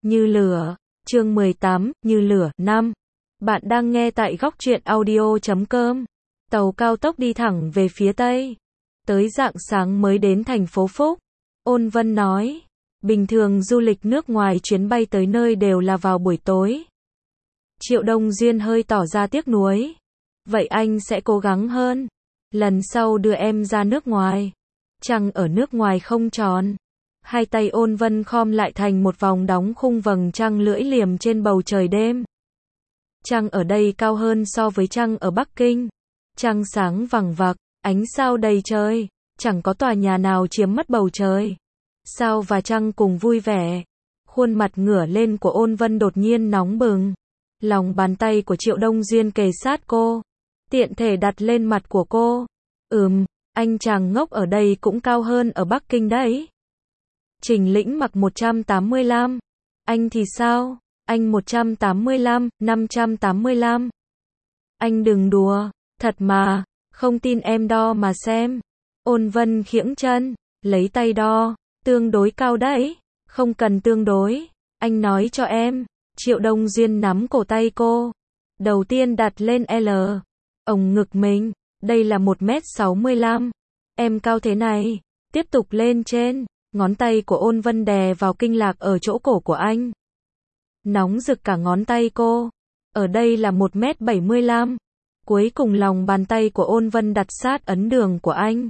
Như lửa. Chương 18, Như lửa. 5. Bạn đang nghe tại góc truyện audio.com. Tàu cao tốc đi thẳng về phía Tây. Tới rạng sáng mới đến thành phố Phúc. Ôn Vân nói. Bình thường du lịch nước ngoài chuyến bay tới nơi đều là vào buổi tối. Triệu Đông Duyên hơi tỏ ra tiếc nuối. Vậy anh sẽ cố gắng hơn. Lần sau đưa em ra nước ngoài. Trăng ở nước ngoài không tròn. Hai tay Ôn Vân khom lại thành một vòng đóng khung vầng trăng lưỡi liềm trên bầu trời đêm. Trăng ở đây cao hơn so với trăng ở Bắc Kinh. Trăng sáng vằng vặc, ánh sao đầy trời, chẳng có tòa nhà nào chiếm mất bầu trời. Sao và trăng cùng vui vẻ. Khuôn mặt ngửa lên của Ôn Vân đột nhiên nóng bừng. Lòng bàn tay của Triệu Đông Duyên kề sát cô, tiện thể đặt lên mặt của cô. Anh chàng ngốc ở đây cũng cao hơn ở Bắc Kinh đấy. Trình Lĩnh mặc 185. Anh thì sao? Anh 185, 585. Anh đừng đùa, thật mà, không tin em đo mà xem. Ôn Vân khiễng chân, lấy tay đo, tương đối cao đấy, không cần tương đối, anh nói cho em. Triệu Đông Duyên nắm cổ tay cô, đầu tiên đặt lên L, ổng ngực mình, đây là 1m65, em cao thế này, tiếp tục lên trên, ngón tay của Ôn Vân đè vào kinh lạc ở chỗ cổ của anh. Nóng rực cả ngón tay cô, ở đây là 1m75, cuối cùng lòng bàn tay của Ôn Vân đặt sát ấn đường của anh.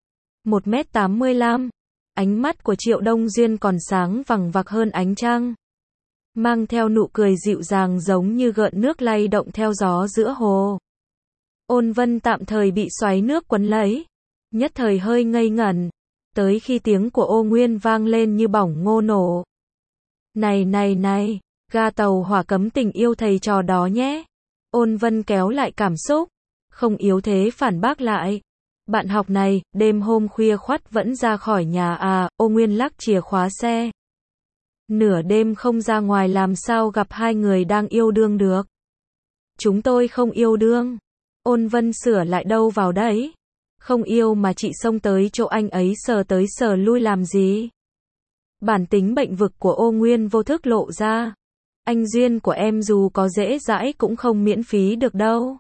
1m85, ánh mắt của Triệu Đông Duyên còn sáng vằng vặc hơn ánh trăng. Mang theo nụ cười dịu dàng giống như gợn nước lay động theo gió giữa hồ. Ôn Vân tạm thời bị xoáy nước quấn lấy, nhất thời hơi ngây ngẩn, tới khi tiếng của Ô Nguyên vang lên như bỏng ngô nổ. Này, ga tàu hỏa cấm tình yêu thầy trò đó nhé. Ôn Vân kéo lại cảm xúc, không yếu thế phản bác lại. Bạn học này, đêm hôm khuya khoắt vẫn ra khỏi nhà à? Ô Nguyên lắc chìa khóa xe. Nửa đêm không ra ngoài làm sao gặp hai người đang yêu đương được. Chúng tôi không yêu đương. Ôn Vân sửa lại đâu vào đấy. Không yêu mà chị xông tới chỗ anh ấy sờ tới sờ lui làm gì. Bản tính bệnh vực của Ô Nguyên vô thức lộ ra. Anh Duyên của em dù có dễ dãi cũng không miễn phí được đâu.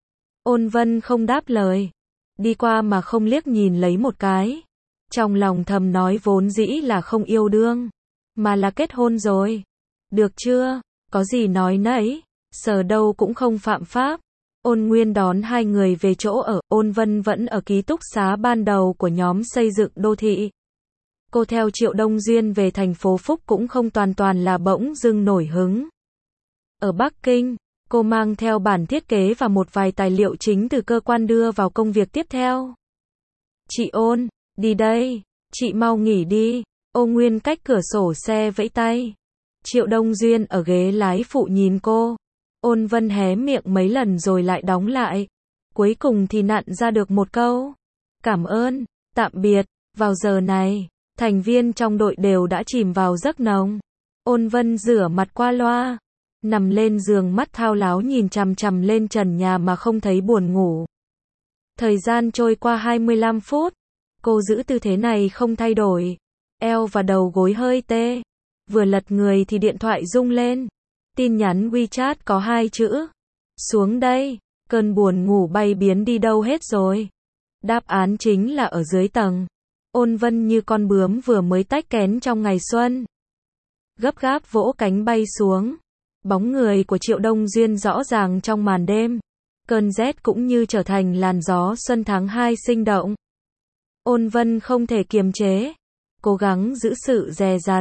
Ôn Vân không đáp lời. Đi qua mà không liếc nhìn lấy một cái. Trong lòng thầm nói vốn dĩ là không yêu đương, mà là kết hôn rồi. Được chưa? Có gì nói nấy. Sờ đâu cũng không phạm pháp. Ôn Nguyên đón hai người về chỗ ở. Ôn Vân vẫn ở ký túc xá ban đầu của nhóm xây dựng đô thị. Cô theo Triệu Đông Duyên về thành phố Phúc cũng không toàn là bỗng dưng nổi hứng. Ở Bắc Kinh, cô mang theo bản thiết kế và một vài tài liệu chính từ cơ quan đưa vào công việc tiếp theo. Chị Ôn, đi đây, chị mau nghỉ đi. Ô Nguyên cách cửa sổ xe vẫy tay. Triệu Đông Duyên ở ghế lái phụ nhìn cô. Ôn Vân hé miệng mấy lần rồi lại đóng lại. Cuối cùng thì nặn ra được một câu. Cảm ơn, tạm biệt. Vào giờ này, thành viên trong đội đều đã chìm vào giấc nồng. Ôn Vân rửa mặt qua loa, nằm lên giường mắt thao láo nhìn chằm chằm lên trần nhà mà không thấy buồn ngủ. Thời gian trôi qua 25 phút. Cô giữ tư thế này không thay đổi. Eo và đầu gối hơi tê. Vừa lật người thì điện thoại rung lên. Tin nhắn WeChat có 2 chữ. Xuống đây, cơn buồn ngủ bay biến đi đâu hết rồi. Đáp án chính là ở dưới tầng. Ôn Vân như con bướm vừa mới tách kén trong ngày xuân. Gấp gáp vỗ cánh bay xuống. Bóng người của Triệu Đông Duyên rõ ràng trong màn đêm. Cơn rét cũng như trở thành làn gió xuân tháng 2 sinh động. Ôn Vân không thể kiềm chế. Cố gắng giữ sự dè dặt.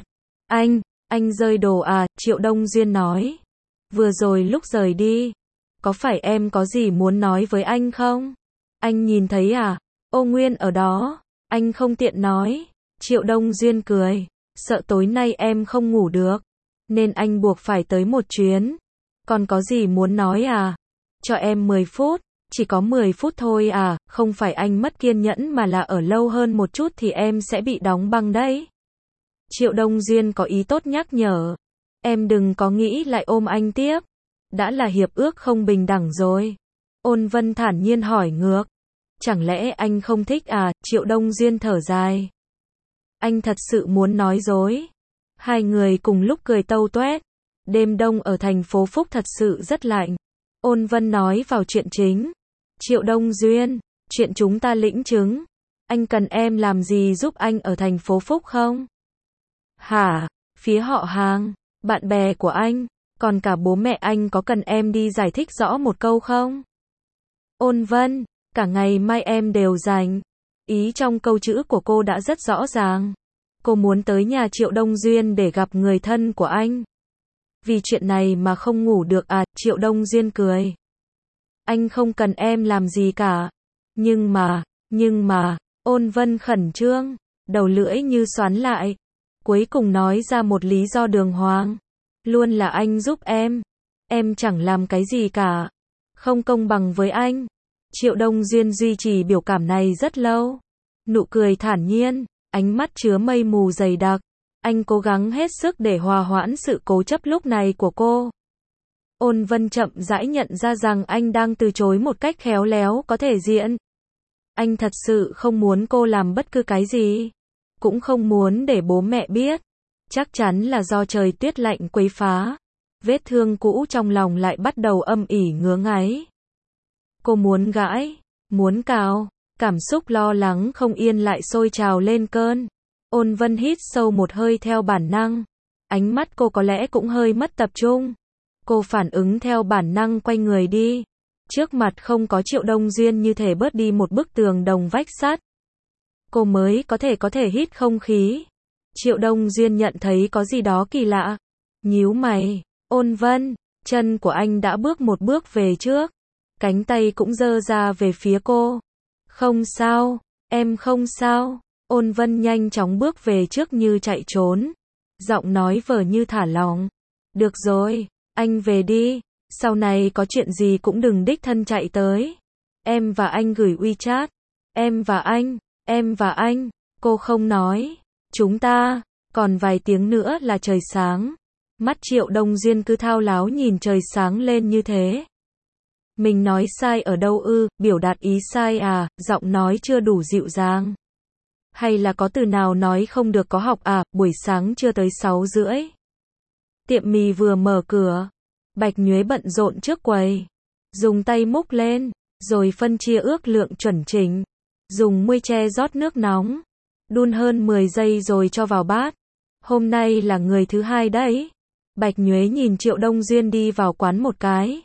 Anh rơi đồ à? Triệu Đông Duyên nói. Vừa rồi lúc rời đi, có phải em có gì muốn nói với anh không? Anh nhìn thấy à? Ô Nguyên ở đó, anh không tiện nói. Triệu Đông Duyên cười. Sợ tối nay em không ngủ được, nên anh buộc phải tới một chuyến. Còn có gì muốn nói à? Cho em 10 phút, chỉ có 10 phút thôi à? Không phải anh mất kiên nhẫn mà là ở lâu hơn một chút thì em sẽ bị đóng băng đấy. Triệu Đông Duyên có ý tốt nhắc nhở. Em đừng có nghĩ lại ôm anh tiếp. Đã là hiệp ước không bình đẳng rồi. Ôn Vân thản nhiên hỏi ngược. Chẳng lẽ anh không thích à? Triệu Đông Duyên thở dài. Anh thật sự muốn nói dối. Hai người cùng lúc cười tâu toét. Đêm đông ở thành phố Phúc thật sự rất lạnh. Ôn Vân nói vào chuyện chính. Triệu Đông Duyên, chuyện chúng ta lĩnh chứng. Anh cần em làm gì giúp anh ở thành phố Phúc không? Hả? Phía họ hàng, bạn bè của anh, còn cả bố mẹ anh có cần em đi giải thích rõ một câu không? Ôn Vân, cả ngày mai em đều rảnh. Ý trong câu chữ của cô đã rất rõ ràng. Cô muốn tới nhà Triệu Đông Duyên để gặp người thân của anh. Vì chuyện này mà không ngủ được à? Triệu Đông Duyên cười. Anh không cần em làm gì cả. Nhưng mà, Ôn Vân khẩn trương, đầu lưỡi như xoắn lại. Cuối cùng nói ra một lý do đường hoàng. Luôn là anh giúp em chẳng làm cái gì cả. Không công bằng với anh. Triệu Đông Duyên duy trì biểu cảm này rất lâu. Nụ cười thản nhiên, ánh mắt chứa mây mù dày đặc. Anh cố gắng hết sức để hòa hoãn sự cố chấp lúc này của cô. Ôn Vân chậm rãi nhận ra rằng anh đang từ chối một cách khéo léo có thể diện. Anh thật sự không muốn cô làm bất cứ cái gì. Cũng không muốn để bố mẹ biết. Chắc chắn là do trời tuyết lạnh quấy phá. Vết thương cũ trong lòng lại bắt đầu âm ỉ ngứa ngáy. Cô muốn gãi, muốn cào. Cảm xúc lo lắng không yên lại sôi trào lên cơn. Ôn Vân hít sâu một hơi theo bản năng. Ánh mắt cô có lẽ cũng hơi mất tập trung. Cô phản ứng theo bản năng quay người đi. Trước mặt không có Triệu Đông Duyên như thể bớt đi một bức tường đồng vách sắt. Cô mới có thể hít không khí. Triệu Đông Duyên nhận thấy có gì đó kỳ lạ. Nhíu mày. Ôn Vân, chân của anh đã bước một bước về trước. Cánh tay cũng giơ ra về phía cô. Không sao, em không sao. Ôn Vân nhanh chóng bước về trước như chạy trốn. Giọng nói vờ như thả lỏng. Được rồi, anh về đi. Sau này có chuyện gì cũng đừng đích thân chạy tới. Em và anh gửi WeChat. Em và anh. Cô không nói. Chúng ta, còn vài tiếng nữa là trời sáng. Mắt Triệu Đông Duyên cứ thao láo nhìn trời sáng lên như thế. Mình nói sai ở đâu ư? Biểu đạt ý sai à? Giọng nói chưa đủ dịu dàng. Hay là có từ nào nói không được có học à? Buổi sáng chưa tới 6:30. Tiệm mì vừa mở cửa. Bạch Nhuế bận rộn trước quầy. Dùng tay múc lên, rồi phân chia ước lượng chuẩn chỉnh. Dùng muôi tre rót nước nóng. Đun hơn 10 giây rồi cho vào bát. Hôm nay là người thứ hai đấy. Bạch Nhuế nhìn Triệu Đông Duyên đi vào quán một cái.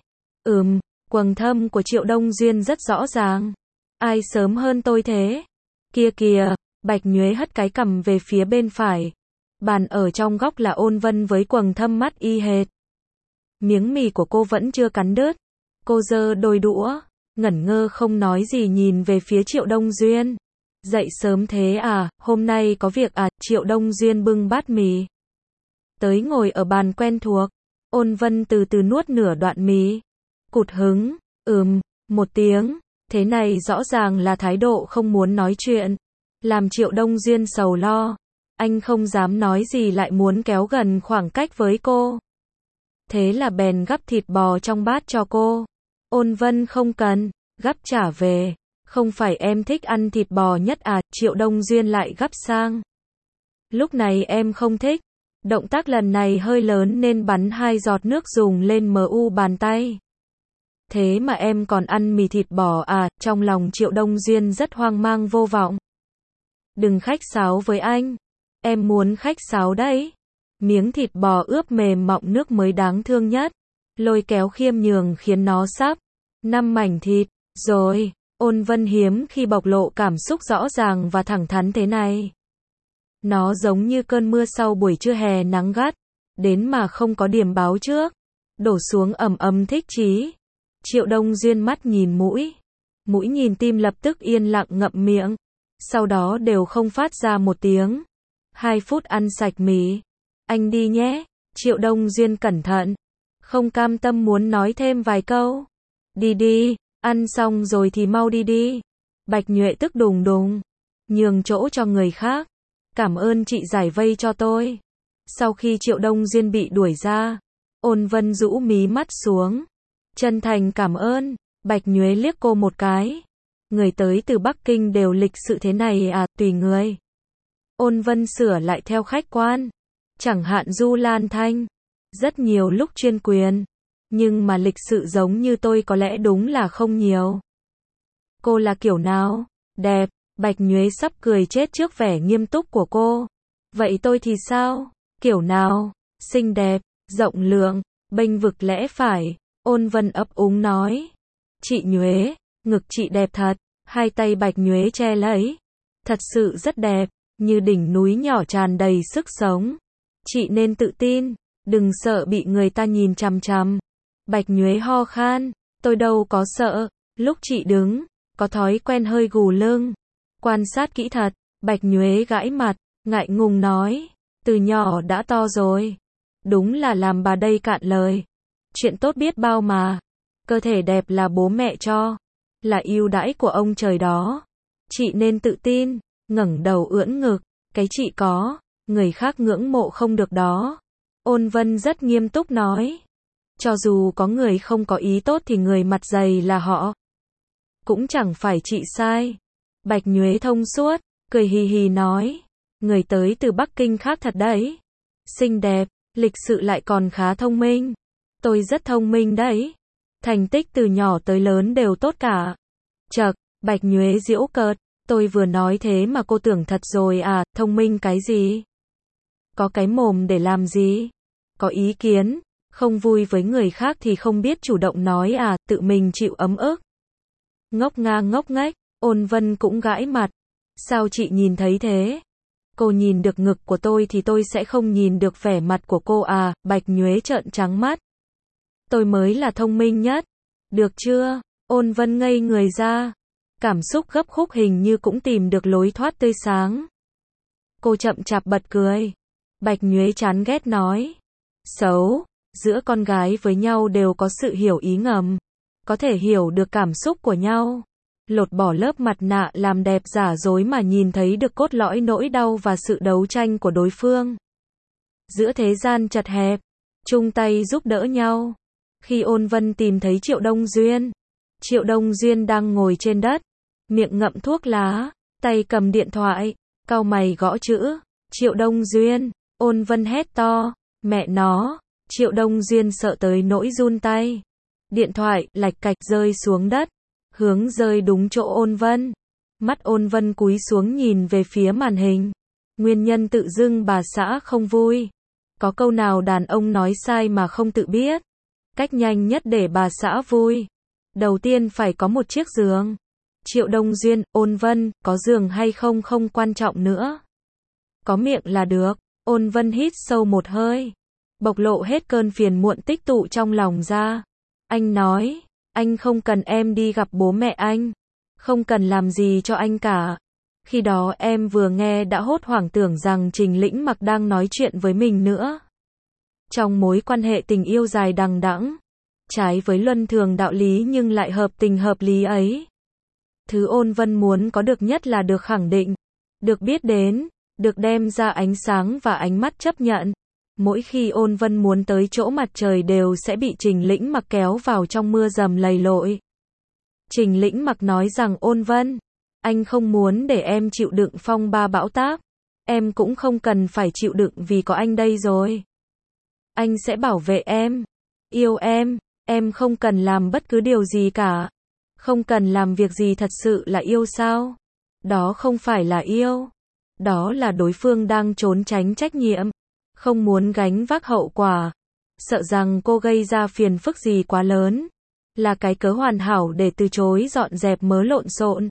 Quầng thâm của Triệu Đông Duyên rất rõ ràng. Ai sớm hơn tôi thế? Kia kìa, Bạch Nhuế hất cái cằm về phía bên phải. Bàn ở trong góc là Ôn Vân với quầng thâm mắt y hệt. Miếng mì của cô vẫn chưa cắn đứt. Cô giơ đôi đũa, ngẩn ngơ không nói gì nhìn về phía Triệu Đông Duyên. Dậy sớm thế à, hôm nay có việc à? Triệu Đông Duyên bưng bát mì tới ngồi ở bàn quen thuộc. Ôn Vân từ từ nuốt nửa đoạn mì. Cụt hứng, một tiếng. Thế này rõ ràng là thái độ không muốn nói chuyện. Làm Triệu Đông Duyên sầu lo. Anh không dám nói gì lại muốn kéo gần khoảng cách với cô. Thế là bèn gắp thịt bò trong bát cho cô. Ôn Vân không cần, gắp trả về. Không phải em thích ăn thịt bò nhất à? Triệu Đông Duyên lại gắp sang. Lúc này em không thích. Động tác lần này hơi lớn nên bắn 2 giọt nước dùng lên mu bàn tay. Thế mà em còn ăn mì thịt bò à? Trong lòng Triệu Đông Duyên rất hoang mang vô vọng. Đừng khách sáo với anh. Em muốn khách sáo đấy. Miếng thịt bò ướp mềm mọng nước mới đáng thương nhất. Lôi kéo khiêm nhường khiến nó sắp 5 mảnh thịt. Rồi, Ôn Vân hiếm khi bộc lộ cảm xúc rõ ràng và thẳng thắn thế này. Nó giống như cơn mưa sau buổi trưa hè nắng gắt. Đến mà không có điểm báo trước. Đổ xuống ầm ầm thích chí. Triệu Đông Duyên mắt nhìn mũi. Mũi nhìn tim lập tức yên lặng ngậm miệng. Sau đó đều không phát ra một tiếng. 2 phút ăn sạch mì. Anh đi nhé. Triệu Đông Duyên cẩn thận. Không cam tâm muốn nói thêm vài câu. Đi đi, ăn xong rồi thì mau đi đi. Bạch Nhuệ tức đùng đùng. Nhường chỗ cho người khác. Cảm ơn chị giải vây cho tôi. Sau khi Triệu Đông Duyên bị đuổi ra, Ôn Vân rũ mí mắt xuống. Chân thành cảm ơn. Bạch Nhuế liếc cô một cái. Người tới từ Bắc Kinh đều lịch sự thế này à? Tùy người. Ôn Vân sửa lại theo khách quan. Chẳng hạn Du Lan Thanh, rất nhiều lúc chuyên quyền, nhưng mà lịch sự giống như tôi có lẽ đúng là không nhiều. Cô là kiểu nào? Đẹp, Bạch Nhuế sắp cười chết trước vẻ nghiêm túc của cô. Vậy tôi thì sao? Kiểu nào? Xinh đẹp, rộng lượng, bênh vực lẽ phải. Ôn Vân ấp úng nói. Chị Nhuế, ngực chị đẹp thật. Hai tay Bạch Nhuế che lấy. Thật sự rất đẹp, như đỉnh núi nhỏ tràn đầy sức sống. Chị nên tự tin, đừng sợ bị người ta nhìn chằm chằm. Bạch Nhuế ho khan, tôi đâu có sợ. Lúc chị đứng, có thói quen hơi gù lưng. Quan sát kỹ thật, Bạch Nhuế gãi mặt, ngại ngùng nói. Từ nhỏ đã to rồi. Đúng là làm bà đây cạn lời. Chuyện tốt biết bao mà. Cơ thể đẹp là bố mẹ cho. Là ưu đãi của ông trời đó. Chị nên tự tin, ngẩng đầu ưỡn ngực. Cái chị có, người khác ngưỡng mộ không được đó. Ôn Vân rất nghiêm túc nói. Cho dù có người không có ý tốt thì người mặt dày là họ. Cũng chẳng phải chị sai. Bạch Nhuế thông suốt, cười hì hì nói. Người tới từ Bắc Kinh khác thật đấy. Xinh đẹp, lịch sự lại còn khá thông minh. Tôi rất thông minh đấy. Thành tích từ nhỏ tới lớn đều tốt cả. Chậc, Bạch Nhuế giễu cợt. Tôi vừa nói thế mà cô tưởng thật rồi à, thông minh cái gì? Có cái mồm để làm gì? Có ý kiến, không vui với người khác thì không biết chủ động nói à, tự mình chịu ấm ức. Ngốc ngang ngốc nghếch, Ôn Vân cũng gãi mặt. Sao chị nhìn thấy thế? Cô nhìn được ngực của tôi thì tôi sẽ không nhìn được vẻ mặt của cô à, Bạch Nhuế trợn trắng mắt. Tôi mới là thông minh nhất. Được chưa? Ôn Vân ngây người ra. Cảm xúc gấp khúc hình như cũng tìm được lối thoát tươi sáng. Cô chậm chạp bật cười. Bạch Nhuế chán ghét nói. Xấu, giữa con gái với nhau đều có sự hiểu ý ngầm. Có thể hiểu được cảm xúc của nhau. Lột bỏ lớp mặt nạ làm đẹp giả dối mà nhìn thấy được cốt lõi nỗi đau và sự đấu tranh của đối phương. Giữa thế gian chật hẹp, chung tay giúp đỡ nhau. Khi Ôn Vân tìm thấy Triệu Đông Duyên. Triệu Đông Duyên đang ngồi trên đất, miệng ngậm thuốc lá, tay cầm điện thoại, cau mày gõ chữ. Triệu Đông Duyên, Ôn Vân hét to, mẹ nó. Triệu Đông Duyên sợ tới nỗi run tay. Điện thoại lạch cạch rơi xuống đất, hướng rơi đúng chỗ Ôn Vân. Mắt Ôn Vân cúi xuống nhìn về phía màn hình. Nguyên nhân tự dưng bà xã không vui. Có câu nào đàn ông nói sai mà không tự biết. Cách nhanh nhất để bà xã vui. Đầu tiên phải có một chiếc giường. Triệu Đông Duyên, Ôn Vân, có giường hay không không quan trọng nữa. Có miệng là được. Ôn Vân hít sâu một hơi. Bộc lộ hết cơn phiền muộn tích tụ trong lòng ra. Anh nói, anh không cần em đi gặp bố mẹ anh. Không cần làm gì cho anh cả. Khi đó em vừa nghe đã hốt hoảng tưởng rằng Trình Lĩnh Mặc đang nói chuyện với mình nữa. Trong mối quan hệ tình yêu dài đằng đẵng, trái với luân thường đạo lý nhưng lại hợp tình hợp lý ấy. Thứ Ôn Vân muốn có được nhất là được khẳng định, được biết đến, được đem ra ánh sáng và ánh mắt chấp nhận. Mỗi khi Ôn Vân muốn tới chỗ mặt trời đều sẽ bị Trình Lĩnh Mặc kéo vào trong mưa dầm lầy lội. Trình Lĩnh Mặc nói rằng Ôn Vân, anh không muốn để em chịu đựng phong ba bão táp. Em cũng không cần phải chịu đựng vì có anh đây rồi. Anh sẽ bảo vệ em, yêu em không cần làm bất cứ điều gì cả. Không cần làm việc gì thật sự là yêu sao? Đó không phải là yêu. Đó là đối phương đang trốn tránh trách nhiệm. Không muốn gánh vác hậu quả. Sợ rằng cô gây ra phiền phức gì quá lớn. Là cái cớ hoàn hảo để từ chối dọn dẹp mớ lộn xộn.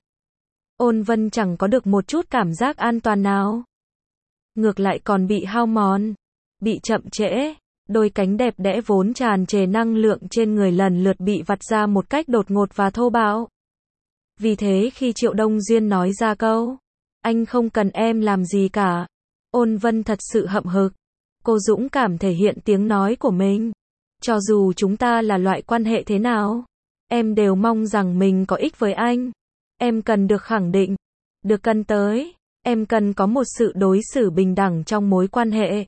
Ôn Vân chẳng có được một chút cảm giác an toàn nào. Ngược lại còn bị hao mòn. Bị chậm trễ. Đôi cánh đẹp đẽ vốn tràn trề năng lượng trên người lần lượt bị vặt ra một cách đột ngột và thô bạo. Vì thế khi Triệu Đông Duyên nói ra câu, anh không cần em làm gì cả. Ôn Vân thật sự hậm hực. Cô dũng cảm thể hiện tiếng nói của mình. Cho dù chúng ta là loại quan hệ thế nào, em đều mong rằng mình có ích với anh. Em cần được khẳng định, được cần tới. Em cần có một sự đối xử bình đẳng trong mối quan hệ.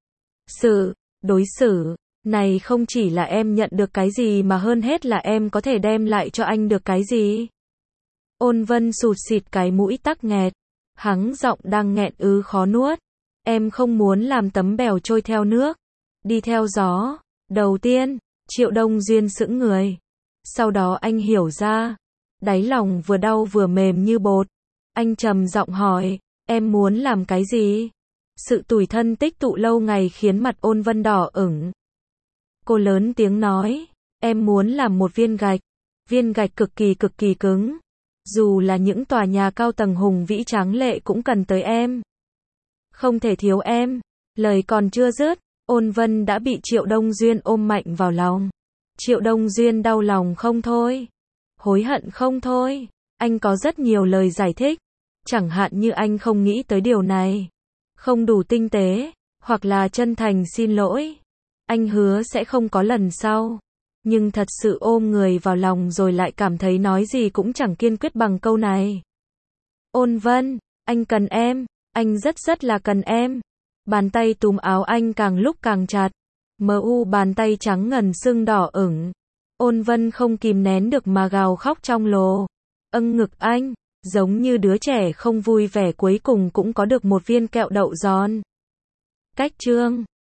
Sự đối xử này không chỉ là em nhận được cái gì mà hơn hết là em có thể đem lại cho anh được cái gì. Ôn Vân sụt xịt cái mũi tắc nghẹt, hắng giọng đang nghẹn khó nuốt. Em không muốn làm tấm bèo trôi theo nước, đi theo gió. Đầu tiên, Triệu Đông Duyên sững người. Sau đó anh hiểu ra, đáy lòng vừa đau vừa mềm như bột. Anh trầm giọng hỏi, em muốn làm cái gì? Sự tủi thân tích tụ lâu ngày khiến mặt Ôn Vân đỏ ửng. Cô lớn tiếng nói, em muốn làm một viên gạch cực kỳ cứng. Dù là những tòa nhà cao tầng hùng vĩ tráng lệ cũng cần tới em. Không thể thiếu em. Lời còn chưa dứt, Ôn Vân đã bị Triệu Đông Duyên ôm mạnh vào lòng. Triệu Đông Duyên đau lòng không thôi, hối hận không thôi. Anh có rất nhiều lời giải thích, chẳng hạn như anh không nghĩ tới điều này, không đủ tinh tế, hoặc là chân thành xin lỗi. Anh hứa sẽ không có lần sau. Nhưng thật sự ôm người vào lòng rồi lại cảm thấy nói gì cũng chẳng kiên quyết bằng câu này. Ôn Vân, anh cần em, anh rất là cần em. Bàn tay túm áo anh càng lúc càng chặt. Bàn tay trắng ngần sưng đỏ ửng. Ôn Vân không kìm nén được mà gào khóc trong lồ. Ngực anh, giống như đứa trẻ không vui vẻ cuối cùng cũng có được một viên kẹo đậu giòn. Cách chương